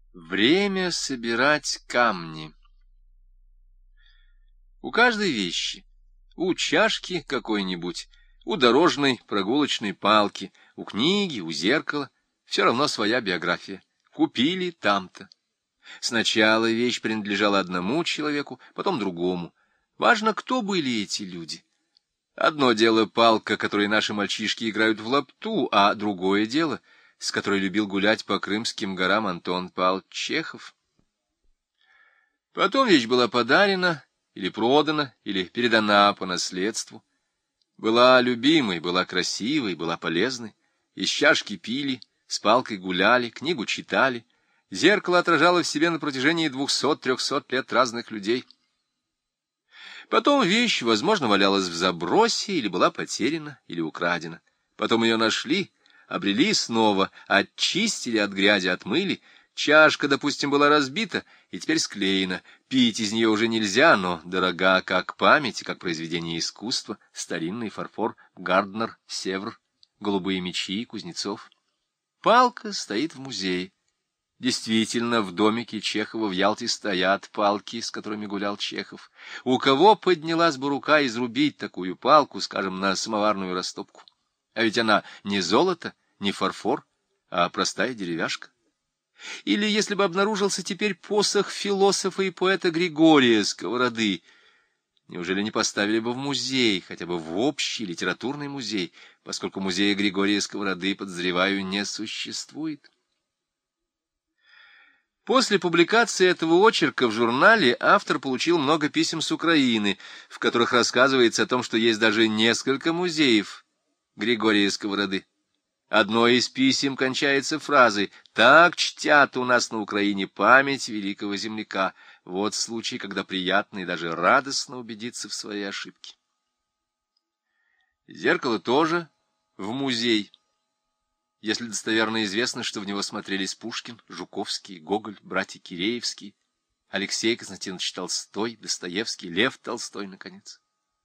Время собирать камни. У каждой вещи, у чашки какой-нибудь, у дорожной прогулочной палки, у книги, у зеркала, все равно своя биография. Купили там-то. Сначала вещь принадлежала одному человеку, потом другому. Важно, кто были эти люди. Одно дело палка, которой наши мальчишки играют в лапту, а другое дело, с которой любил гулять по Крымским горам Антон Павлович Чехов. Потом вещь была подарена, или продана, или передана по наследству. Была любимой, была красивой, была полезной. Из чашки пили, с палкой гуляли, книгу читали. Зеркало отражало в себе на протяжении 200-300 лет разных людей. Потом вещь, возможно, валялась в забросе, или была потеряна, или украдена. Потом ее нашли, обрели снова, очистили от грязи, отмыли. Чашка, допустим, была разбита и теперь склеена. Пить из нее уже нельзя, но дорога как память и как произведение искусства. Старинный фарфор, Гарднер, Севр, голубые мечи, Кузнецов. Палка стоит в музее. Действительно, в домике Чехова в Ялте стоят палки, с которыми гулял Чехов. У кого поднялась бы рука изрубить такую палку, скажем, на самоварную растопку? А ведь она не золото, не фарфор, а простая деревяшка. Или если бы обнаружился теперь посох философа и поэта Григория Сковороды, неужели не поставили бы в музей, хотя бы в общий литературный музей, поскольку музея Григория Сковороды, подозреваю, не существует? После публикации этого очерка в журнале автор получил много писем с Украины, в которых рассказывается о том, что есть даже несколько музеев Григория Сковороды. Одно из писем кончается фразой «Так чтят у нас на Украине память великого земляка». Вот случай, когда приятно и даже радостно убедиться в своей ошибке. Зеркало тоже в музей, если достоверно известно, что в него смотрелись Пушкин, Жуковский, Гоголь, братья Киреевские, Алексей Константинович Толстой, Достоевский, Лев Толстой, наконец.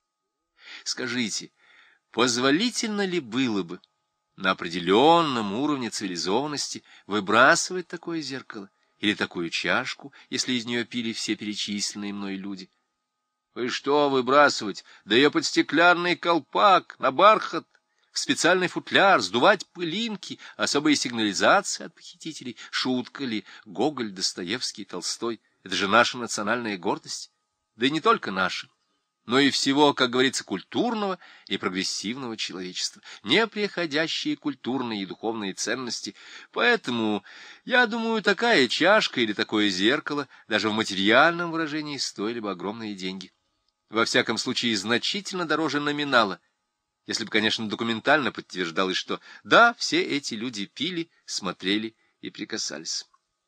Скажите, позволительно ли было бы на определенном уровне цивилизованности выбрасывать такое зеркало или такую чашку, если из нее пили все перечисленные мной люди? Вы что выбрасывать? Да ее под стеклянный колпак, на бархат, в специальный футляр, сдувать пылинки, особые сигнализации от похитителей. Шутка ли? Гоголь, Достоевский, Толстой — это же наша национальная гордость. Да и не только наша, но и всего, как говорится, культурного и прогрессивного человечества, непреходящие культурные и духовные ценности. Поэтому, я думаю, такая чашка или такое зеркало даже в материальном выражении стоили бы огромные деньги. Во всяком случае, значительно дороже номинала, если бы, конечно, документально подтверждалось, что да, все эти люди пили, смотрели и прикасались.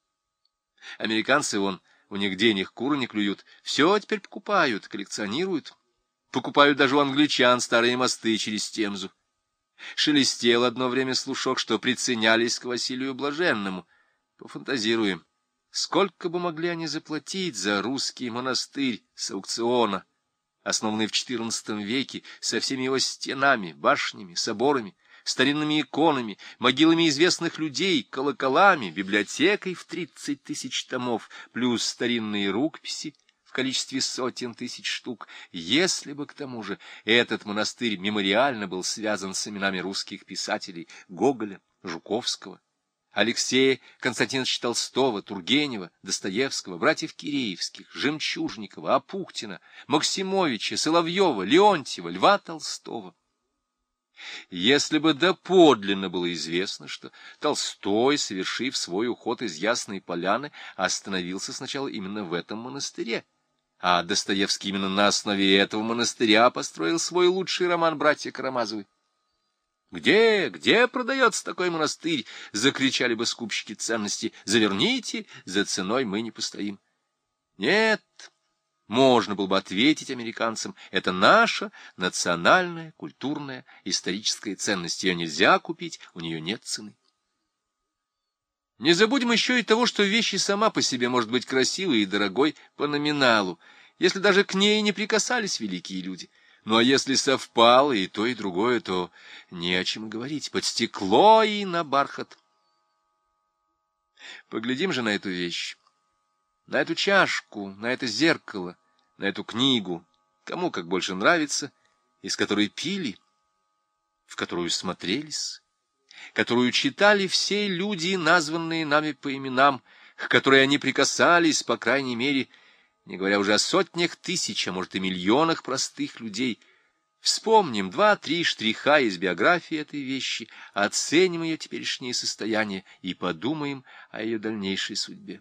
Американцы, у них денег куры не клюют, все теперь покупают, коллекционируют. Покупают даже у англичан старые мосты через Темзу. Шелестел одно время слушок, что приценялись к Василию Блаженному. Пофантазируем, сколько бы могли они заплатить за русский монастырь с аукциона, основанный в XIV веке, со всеми его стенами, башнями, соборами, старинными иконами, могилами известных людей, колоколами, библиотекой в 30 000 томов, плюс старинные рукописи в количестве сотен тысяч штук, если бы, к тому же, этот монастырь мемориально был связан с именами русских писателей Гоголя, Жуковского, Алексея Константиновича Толстого, Тургенева, Достоевского, братьев Киреевских, Жемчужникова, Апухтина, Максимовича, Соловьева, Леонтьева, Льва Толстого. Если бы доподлинно было известно, что Толстой, совершив свой уход из Ясной Поляны, остановился сначала именно в этом монастыре, а Достоевский именно на основе этого монастыря построил свой лучший роман «Братья Карамазовы». Где продается такой монастырь? — закричали бы скупщики ценностей. Заверните, за ценой мы не постоим. Нет, можно было бы ответить американцам, это наша национальная, культурная, историческая ценность. Ее нельзя купить, у нее нет цены. Не забудем еще и того, что вещь и сама по себе может быть красивой и дорогой по номиналу, если даже к ней не прикасались великие люди. Ну, а если совпало и то, и другое, то не о чем говорить. Под стекло и на бархат. Поглядим же на эту вещь, на эту чашку, на это зеркало, на эту книгу, кому как больше нравится, из которой пили, в которую смотрелись, которую читали все люди, названные нами по именам, к которой они прикасались, по крайней мере, не говоря уже о сотнях тысяч, а может и миллионах простых людей. Вспомним 2-3 штриха из биографии этой вещи, оценим ее теперешнее состояние и подумаем о ее дальнейшей судьбе.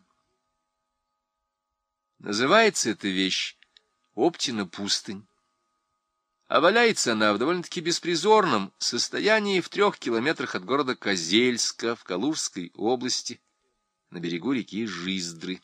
Называется эта вещь Оптина пустынь, а валяется она в довольно-таки беспризорном состоянии в 3 километрах от города Козельска в Калужской области, на берегу реки Жиздры.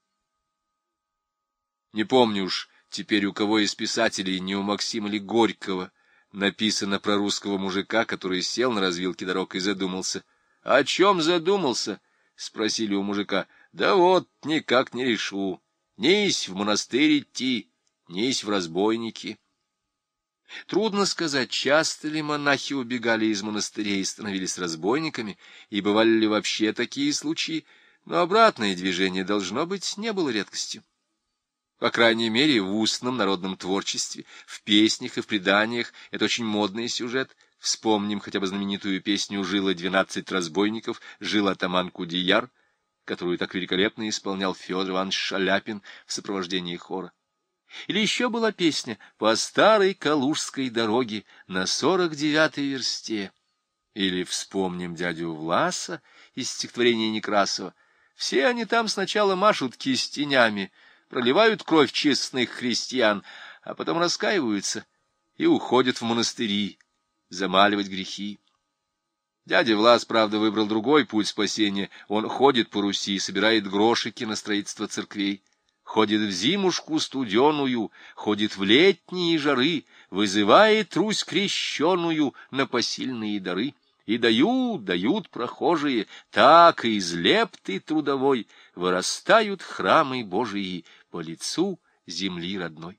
Не помню уж теперь, у кого из писателей, не у Максима ли Горького, написано про русского мужика, который сел на развилке дорог и задумался. — О чем задумался? — спросили у мужика. — Да вот, никак не решу. Нись в монастырь идти, нись в разбойники. Трудно сказать, часто ли монахи убегали из монастырей и становились разбойниками, и бывали ли вообще такие случаи, но обратное движение, должно быть, не было редкостью. По крайней мере, в устном народном творчестве, в песнях и в преданиях это очень модный сюжет. Вспомним хотя бы знаменитую песню «Жило 12 разбойников», «Жил атаман Кудеяр», которую так великолепно исполнял Федор Иванович Шаляпин в сопровождении хора. Или еще была песня «По старой Калужской дороге на 49-й версте». Или вспомним дядю Власа из стихотворения Некрасова. Все они там сначала машут кистенями, проливают кровь честных христиан, а потом раскаиваются и уходят в монастыри замаливать грехи. Дядя Влас, правда, выбрал другой путь спасения. Он ходит по Руси, собирает грошики на строительство церквей, ходит в зимушку студеную, ходит в летние жары, вызывает Русь крещеную на посильные дары. И дают прохожие, так и из лепты трудовой вырастают храмы Божии по лицу земли родной.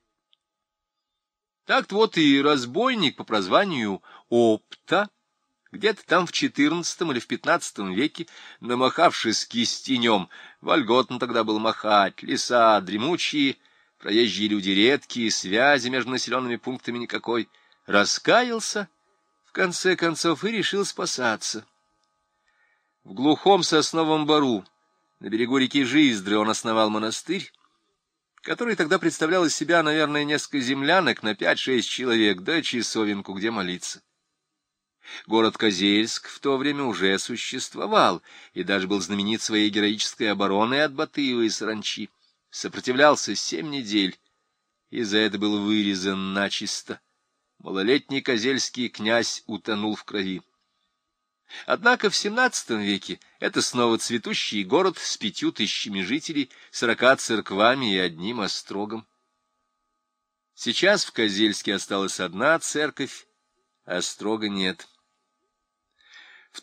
Так-то вот и разбойник по прозванию Опта, где-то там в XIV или в XV веке, намахавшись кистенем, вольготно тогда был махать, леса дремучие, проезжие люди редкие, связи между населенными пунктами никакой, раскаялся, в конце концов, и решил спасаться. В глухом сосновом бору, на берегу реки Жиздры, он основал монастырь, который тогда представлял из себя, наверное, несколько землянок на 5-6 человек, да часовенку, где молиться. Город Козельск в то время уже существовал и даже был знаменит своей героической обороной от Батыева и саранчи. Сопротивлялся 7 недель, и за это был вырезан начисто. Малолетний козельский князь утонул в крови. Однако в XVII веке это снова цветущий город с 5000 жителей, 40 церквами и 1 острогом. Сейчас в Козельске осталась 1 церковь, а острога нет. В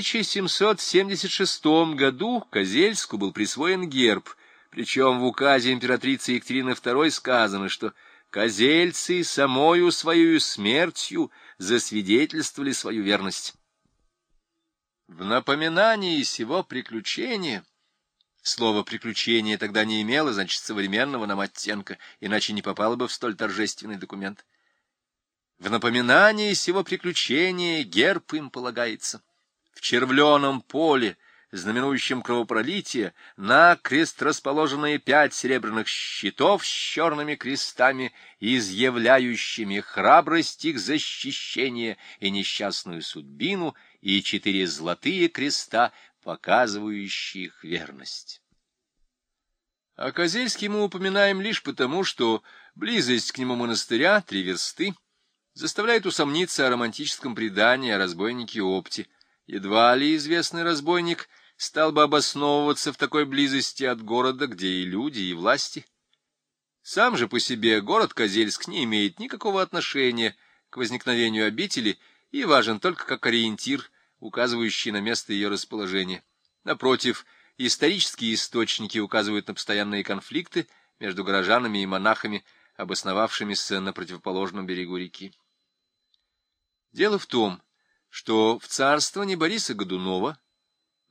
1776 году Козельску был присвоен герб, причем в указе императрицы Екатерины II сказано, что козельцы самою своею смертью засвидетельствовали свою верность. В напоминании сего приключения, слово «приключение» тогда не имело, значит, современного нам оттенка, иначе не попало бы в столь торжественный документ. В напоминании сего приключения герб им полагается. В червленом поле, знаменующем кровопролитие, накрест расположенные 5 серебряных щитов с черными крестами, изъявляющими храбрость их защищения и несчастную судьбину, и 4 золотые креста, показывающие их верность. О Козельске мы упоминаем лишь потому, что близость к нему монастыря, 3 версты, заставляет усомниться о романтическом предании о разбойнике Опте. Едва ли известный разбойник стал бы обосновываться в такой близости от города, где и люди, и власти. Сам же по себе город Козельск не имеет никакого отношения к возникновению обители и важен только как ориентир, указывающий на место ее расположения. Напротив, исторические источники указывают на постоянные конфликты между горожанами и монахами, обосновавшимися на противоположном берегу реки. Дело в том, что в царствовании Бориса Годунова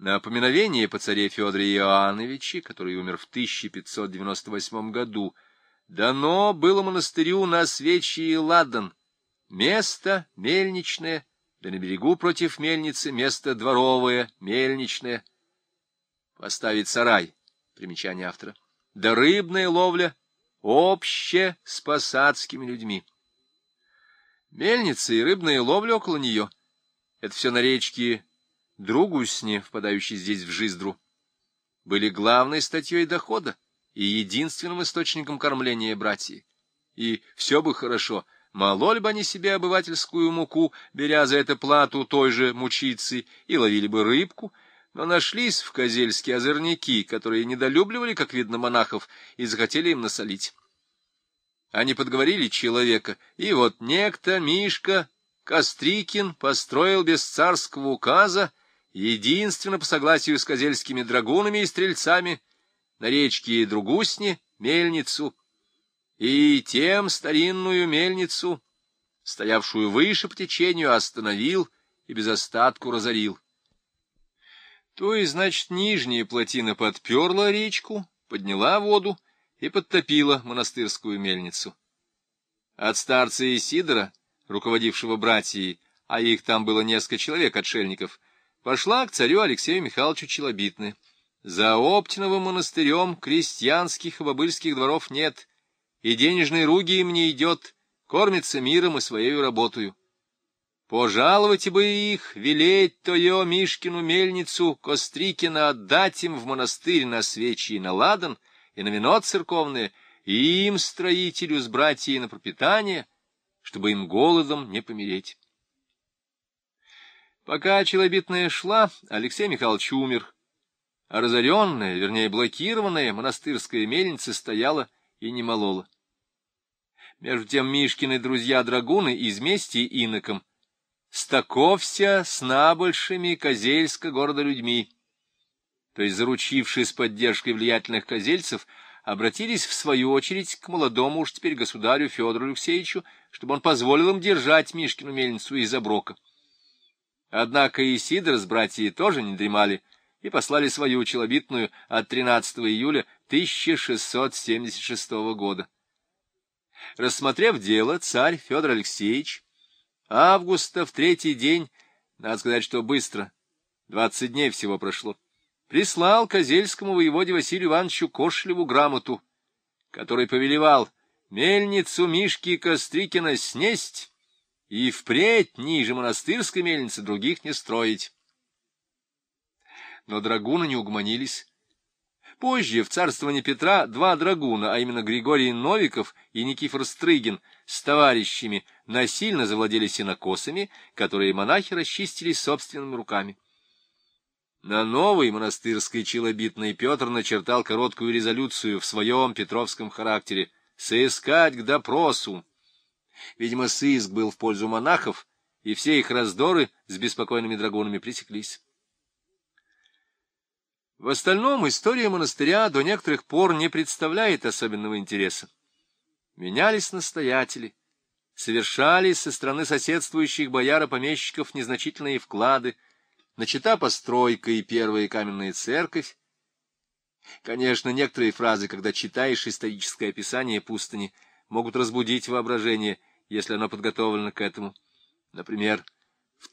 На поминовение по царе Федоре Иоанновиче, который умер в 1598 году, дано было монастырю на Свечье Ладан место мельничное, да на берегу против мельницы место дворовое, мельничное, поставить сарай, примечание автора, да рыбная ловля, обще с посадскими людьми. Мельница и рыбная ловля около нее — это все на речке Другусне, впадающей здесь в Жиздру, были главной статьей дохода и единственным источником кормления братьев. И все бы хорошо, мололи бы они себе обывательскую муку, беря за это плату той же мучицы, и ловили бы рыбку, но нашлись в Козельске озорники, которые недолюбливали, как видно, монахов, и захотели им насолить. Они подговорили человека, и вот некто Мишка Кострикин построил без царского указа, единственно по согласию с козельскими драгунами и стрельцами, на речке Другусне мельницу, и тем старинную мельницу, стоявшую выше по течению, остановил и без остатку разорил. То есть, значит, нижняя плотина подперла речку, подняла воду и подтопила монастырскую мельницу. От старца Исидора, руководившего братьей, а их там было несколько человек, отшельников, пошла к царю Алексею Михайловичу Челобитная. За Оптиновым монастырем крестьянских и бобыльских дворов нет, и денежной руги им не идет, кормится миром и своею работою. Пожаловать бы их, велеть тою Мишкину мельницу Кострикина отдать им в монастырь на свечи и на ладан, и на вино церковное, и им, строителю с братьей, на пропитание, чтобы им голодом не помереть. Пока Челобитная шла, Алексей Михайлович умер, а разоренная, вернее блокированная монастырская мельница стояла и не молола. Между тем Мишкины друзья-драгуны из мести инокам стаковся с набольшими Козельска города людьми, то есть, заручившись поддержкой влиятельных козельцев, обратились в свою очередь к молодому уж теперь государю Федору Алексеевичу, чтобы он позволил им держать Мишкину мельницу из оброка. Однако и Сидор с братьями тоже не дремали и послали свою Челобитную от 13 июля 1676 года. Рассмотрев дело, царь Федор Алексеевич августа в 3-й день, надо сказать, что быстро, 20 дней всего прошло, прислал козельскому воеводе Василию Ивановичу Кошелеву грамоту, который повелевал мельницу Мишки Кострикина снесть и впредь ниже монастырской мельницы других не строить. Но драгуны не угомонились. Позже, в царствовании Петра, 2 драгуна, а именно Григорий Новиков и Никифор Стрыгин, с товарищами насильно завладели сенокосами, которые монахи расчистили собственными руками. На новой монастырской Челобитной Петр начертал короткую резолюцию в своем петровском характере «Сыскать к допросу». Видимо, сыск был в пользу монахов, и все их раздоры с беспокойными драгунами пресеклись. В остальном история монастыря до некоторых пор не представляет особенного интереса. Менялись настоятели, совершались со стороны соседствующих бояр и помещиков незначительные вклады, начата постройка и первая каменная церковь. Конечно, некоторые фразы, когда читаешь историческое описание пустыни, могут разбудить воображение, если оно подготовлено к этому. Например, в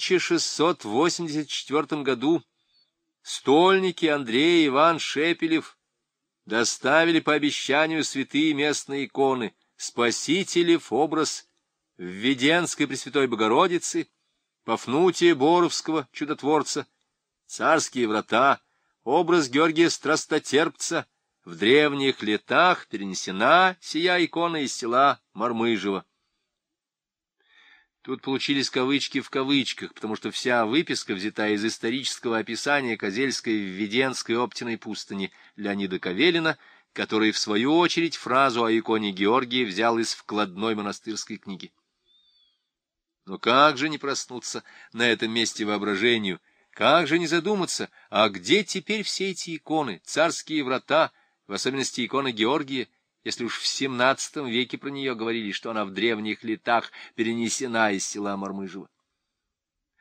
1684 году стольники Андрей и Иван Шепелев доставили по обещанию святые местные иконы Спасителев образ Введенской Пресвятой Богородицы, Пафнутия Боровского чудотворца, Царские врата, образ Георгия Страстотерпца, в древних летах перенесена сия икона из села Мармыжево. Тут получились кавычки в кавычках, потому что вся выписка взята из исторического описания Козельской Введенской Оптиной пустыни Леонида Кавелина, который, в свою очередь, фразу о иконе Георгия взял из вкладной монастырской книги. Но как же не проснуться на этом месте воображению, как же не задуматься, а где теперь все эти иконы, царские врата, в особенности икона Георгия, если уж в XVII веке про нее говорили, что она в древних летах перенесена из села Мармыжево.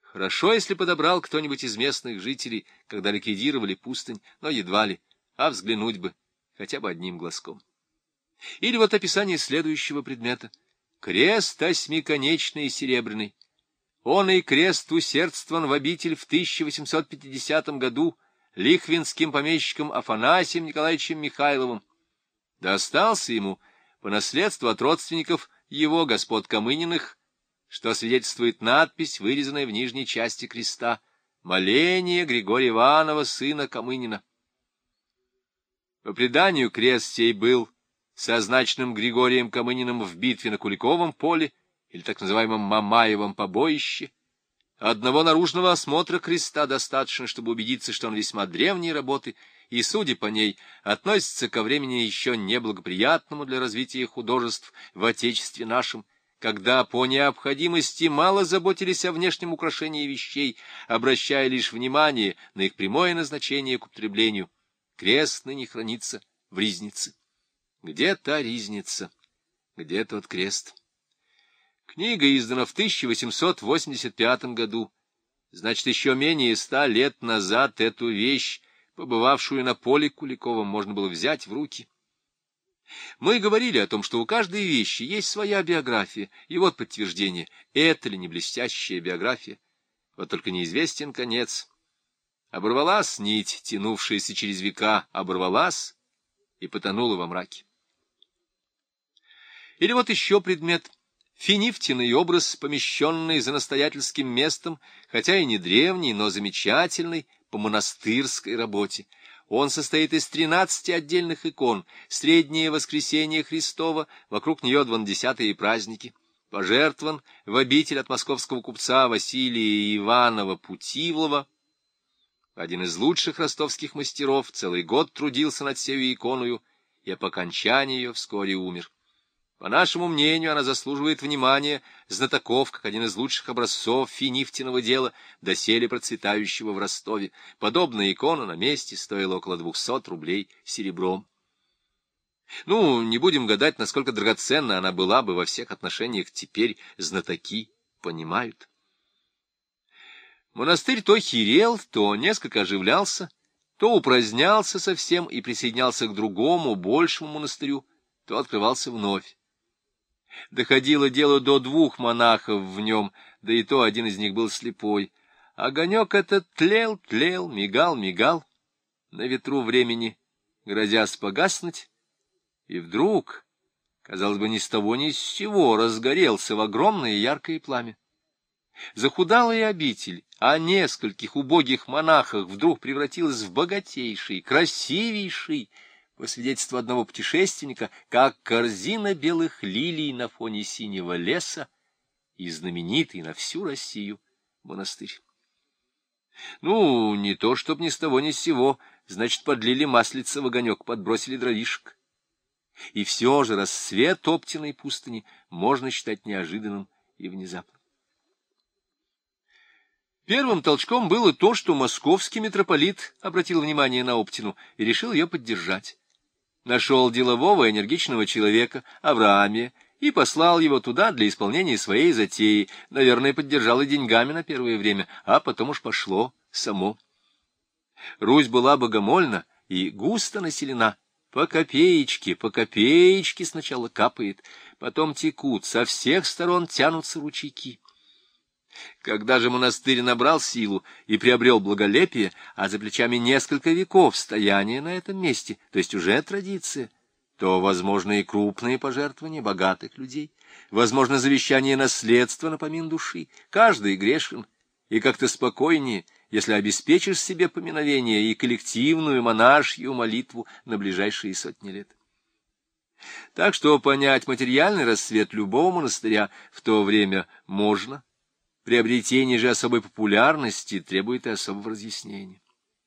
Хорошо, если подобрал кто-нибудь из местных жителей, когда ликвидировали пустынь, но едва ли, а взглянуть бы хотя бы одним глазком. Или вот описание следующего предмета. Крест осьмиконечный и серебряный. Он и крест усердствован в обитель в 1850 году лихвинским помещиком Афанасием Николаевичем Михайловым. Достался ему по наследству от родственников его, господ Камыниных, что свидетельствует надпись, вырезанная в нижней части креста: «Моление Григория Иванова, сына Камынина». По преданию, крест сей был созначенным Григорием Камыниным в битве на Куликовом поле или так называемом Мамаевом побоище. Одного наружного осмотра креста достаточно, чтобы убедиться, что он весьма древней работы, и, судя по ней, относится ко времени еще неблагоприятному для развития художеств в Отечестве нашем, когда по необходимости мало заботились о внешнем украшении вещей, обращая лишь внимание на их прямое назначение к употреблению. Крест ныне хранится в ризнице. Где та ризница? Где тот крест? Книга издана в 1885 году. Значит, еще менее 100 лет назад эту вещь, побывавшую на поле Куликовом, можно было взять в руки. Мы говорили о том, что у каждой вещи есть своя биография, и вот подтверждение. Это ли не блестящая биография? Вот только неизвестен конец. Оборвалась нить, тянувшаяся через века, оборвалась и потонула во мраке. Или вот еще предмет. Финифтиный образ, помещенный за настоятельским местом, хотя и не древний, но замечательный, по монастырской работе. Он состоит из 13 отдельных икон, среднее воскресение Христово, вокруг нее 20-е праздники. Пожертвован в обитель от московского купца Василия Иванова Путивлова. Один из лучших ростовских мастеров целый год трудился над сею иконою, и по окончании ее вскоре умер. По нашему мнению, она заслуживает внимания знатоков, как один из лучших образцов финифтиного дела, доселе процветающего в Ростове. Подобная икона на месте стоила около 200 рублей серебром. Не будем гадать, насколько драгоценна она была бы во всех отношениях, теперь знатоки понимают. Монастырь то хирел, то несколько оживлялся, то упразднялся совсем и присоединялся к другому, большему монастырю, то открывался вновь. Доходило дело до 2 монахов в нем, да и то один из них был слепой. Огонек этот тлел, мигал, на ветру времени, грозясь погаснуть, и вдруг, казалось бы, ни с того ни с сего, разгорелся в огромное яркое пламя. Захудалая обитель о нескольких убогих монахах вдруг превратилась в богатейший, красивейший, по свидетельству одного путешественника, как корзина белых лилий на фоне синего леса, и знаменитый на всю Россию монастырь. Не то, чтоб ни с того ни с сего, значит, подлили маслица в огонек, подбросили дровишек. И все же расцвет Оптиной пустыни можно считать неожиданным и внезапным. Первым толчком было то, что московский митрополит обратил внимание на Оптину и решил ее поддержать. Нашел делового энергичного человека, Авраамия, и послал его туда для исполнения своей затеи. Наверное, поддержал и деньгами на первое время, а потом уж пошло само. Русь была богомольна и густо населена. По копеечке сначала капает, потом текут, со всех сторон тянутся ручейки. Когда же монастырь набрал силу и приобрел благолепие, а за плечами несколько веков стояния на этом месте, то есть уже традиция, то возможно и крупные пожертвования богатых людей, возможно завещание наследства на помин души. Каждый грешен, и как-то спокойнее, если обеспечишь себе поминовение и коллективную монашью молитву на ближайшие сотни лет. Так что понять материальный расцвет любого монастыря в то время можно. Приобретение же особой популярности требует и особого разъяснения.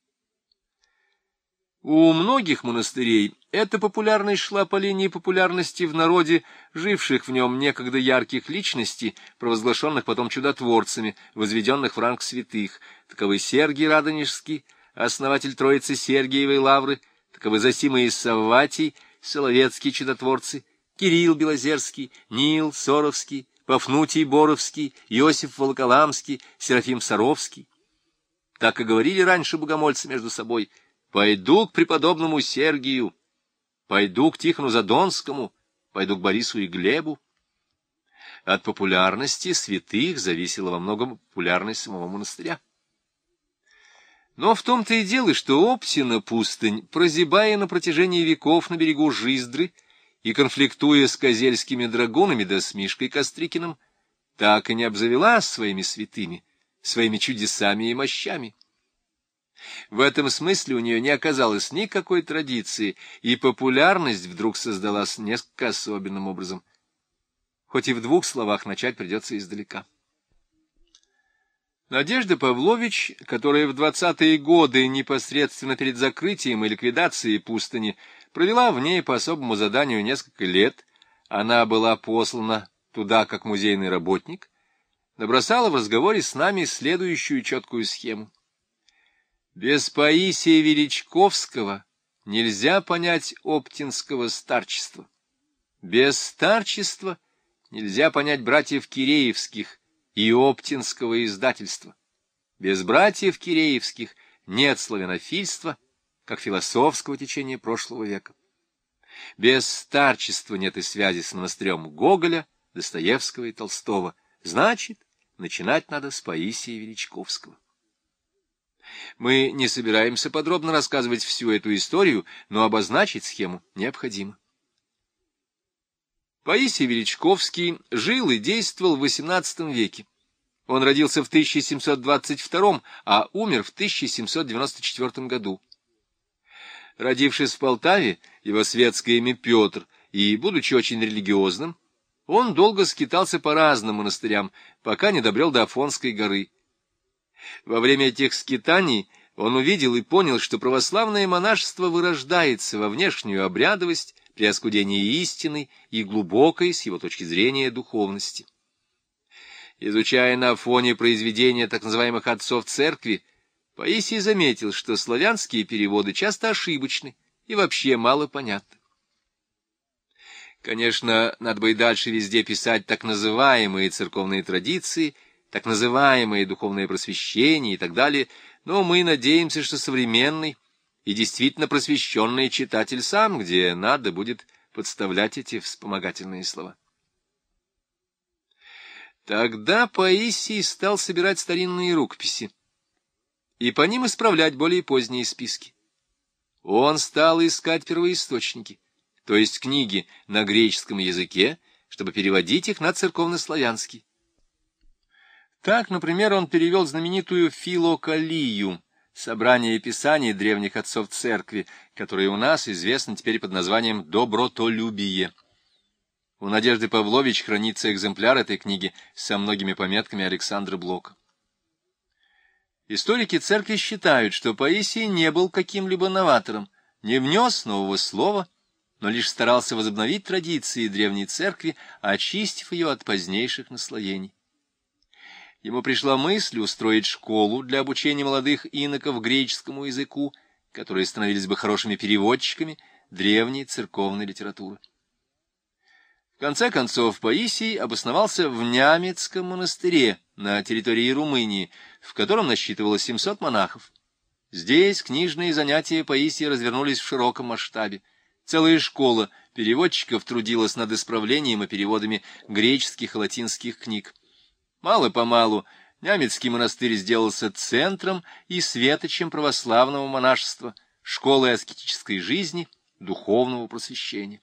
У многих монастырей эта популярность шла по линии популярности в народе, живших в нем некогда ярких личностей, провозглашенных потом чудотворцами, возведенных в ранг святых. Таковы Сергий Радонежский, основатель Троицы Сергиевой Лавры, таковы Зосима и Савватий, соловецкие чудотворцы, Кирилл Белозерский, Нил Соровский, Пафнутий Боровский, Иосиф Волоколамский, Серафим Саровский. Так и говорили раньше богомольцы между собой: «Пойду к преподобному Сергию, пойду к Тихону Задонскому, пойду к Борису и Глебу». От популярности святых зависела во многом популярность самого монастыря. Но в том-то и дело, что Оптина пустынь, прозябая на протяжении веков на берегу Жиздры и конфликтуя с козельскими драгунами да с Мишкой Кострикиным, так и не обзавелась своими святыми, своими чудесами и мощами. В этом смысле у нее не оказалось никакой традиции, и популярность вдруг создалась несколько особенным образом. Хоть и в двух словах начать придется издалека. Надежда Павлович, которая в 20-е годы, непосредственно перед закрытием и ликвидацией пустыни, провела в ней по особому заданию несколько лет, она была послана туда как музейный работник, набросала в разговоре с нами следующую четкую схему. Без Паисия Величковского нельзя понять оптинского старчества. Без старчества нельзя понять братьев Киреевских и оптинского издательства. Без братьев Киреевских нет славянофильства, как философского течения прошлого века. Без старчества нет и связи с монастырем Гоголя, Достоевского и Толстого. Значит, начинать надо с Паисия Величковского. Мы не собираемся подробно рассказывать всю эту историю, но обозначить схему необходимо. Паисий Величковский жил и действовал в XVIII веке. Он родился в 1722, а умер в 1794 году. Родившись в Полтаве, его светское имя Петр, и, будучи очень религиозным, он долго скитался по разным монастырям, пока не добрел до Афонской горы. Во время этих скитаний он увидел и понял, что православное монашество вырождается во внешнюю обрядовость при оскудении истины и глубокой, с его точки зрения, духовности. Изучая на Афоне произведения так называемых отцов церкви, Паисий заметил, что славянские переводы часто ошибочны и вообще мало понятны. Конечно, надо бы и дальше везде писать так называемые церковные традиции, так называемое духовное просвещение и так далее, но мы надеемся, что современный и действительно просвещенный читатель сам, где надо, будет подставлять эти вспомогательные слова. Тогда Паисий стал собирать старинные рукописи и по ним исправлять более поздние списки. Он стал искать первоисточники, то есть книги на греческом языке, чтобы переводить их на церковнославянский. Так, например, он перевел знаменитую Филокалию, собрание писаний древних отцов церкви, которое у нас известно теперь под названием «Добротолюбие». У Надежды Павлович хранится экземпляр этой книги со многими пометками Александра Блока. Историки церкви считают, что Паисий не был каким-либо новатором, не внес нового слова, но лишь старался возобновить традиции древней церкви, очистив ее от позднейших наслоений. Ему пришла мысль устроить школу для обучения молодых иноков греческому языку, которые становились бы хорошими переводчиками древней церковной литературы. В конце концов, Паисий обосновался в Нямецком монастыре на территории Румынии, в котором насчитывалось 700 монахов. Здесь книжные занятия Паисия развернулись в широком масштабе. Целая школа переводчиков трудилась над исправлением и переводами греческих и латинских книг. Мало-помалу Нямецкий монастырь сделался центром и светочем православного монашества, школой аскетической жизни, духовного просвещения.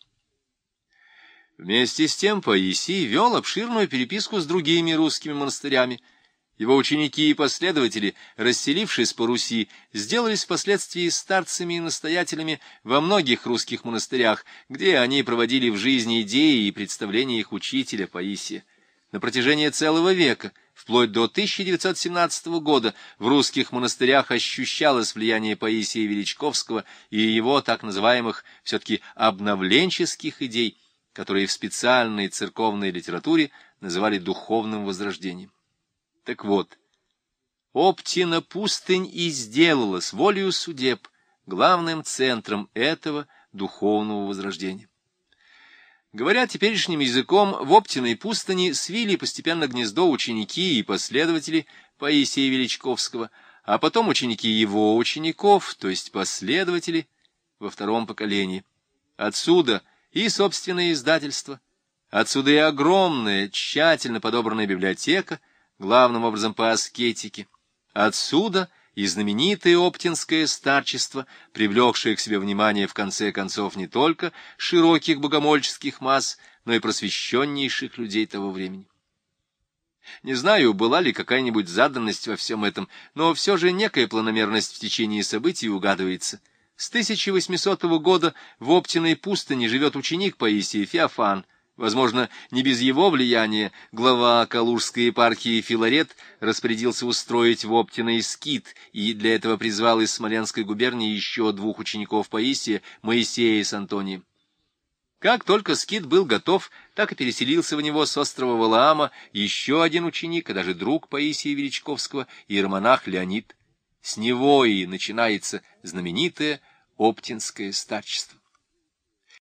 Вместе с тем Паисий вел обширную переписку с другими русскими монастырями. Его ученики и последователи, расселившись по Руси, сделались впоследствии старцами и настоятелями во многих русских монастырях, где они проводили в жизни идеи и представления их учителя Паисия. На протяжении целого века, вплоть до 1917 года, в русских монастырях ощущалось влияние Паисия Величковского и его так называемых все-таки обновленческих идей, которые в специальной церковной литературе называли духовным возрождением. Так вот, Оптина пустынь и сделалась волею судеб главным центром этого духовного возрождения. Говоря теперешним языком, в Оптиной пустыне свили постепенно гнездо ученики и последователи Паисия Величковского, а потом ученики его учеников, то есть последователи во втором поколении. Отсюда и собственное издательство, отсюда и огромная, тщательно подобранная библиотека, главным образом по аскетике, отсюда и знаменитое оптинское старчество, привлекшее к себе внимание в конце концов не только широких богомольческих масс, но и просвещеннейших людей того времени. Не знаю, была ли какая-нибудь заданность во всем этом, но все же некая планомерность в течение событий угадывается. С 1800 года в Оптиной пустыне живет ученик Паисия Феофан. Возможно, не без его влияния глава Калужской епархии Филарет распорядился устроить в Оптиной скит и для этого призвал из Смоленской губернии еще 2 учеников Паисия, Моисея с Антонием. Как только скит был готов, так и переселился в него с острова Валаама еще один ученик, а даже друг Паисия Величковского, иеромонах Леонид. С него и начинается знаменитое оптинское старчество.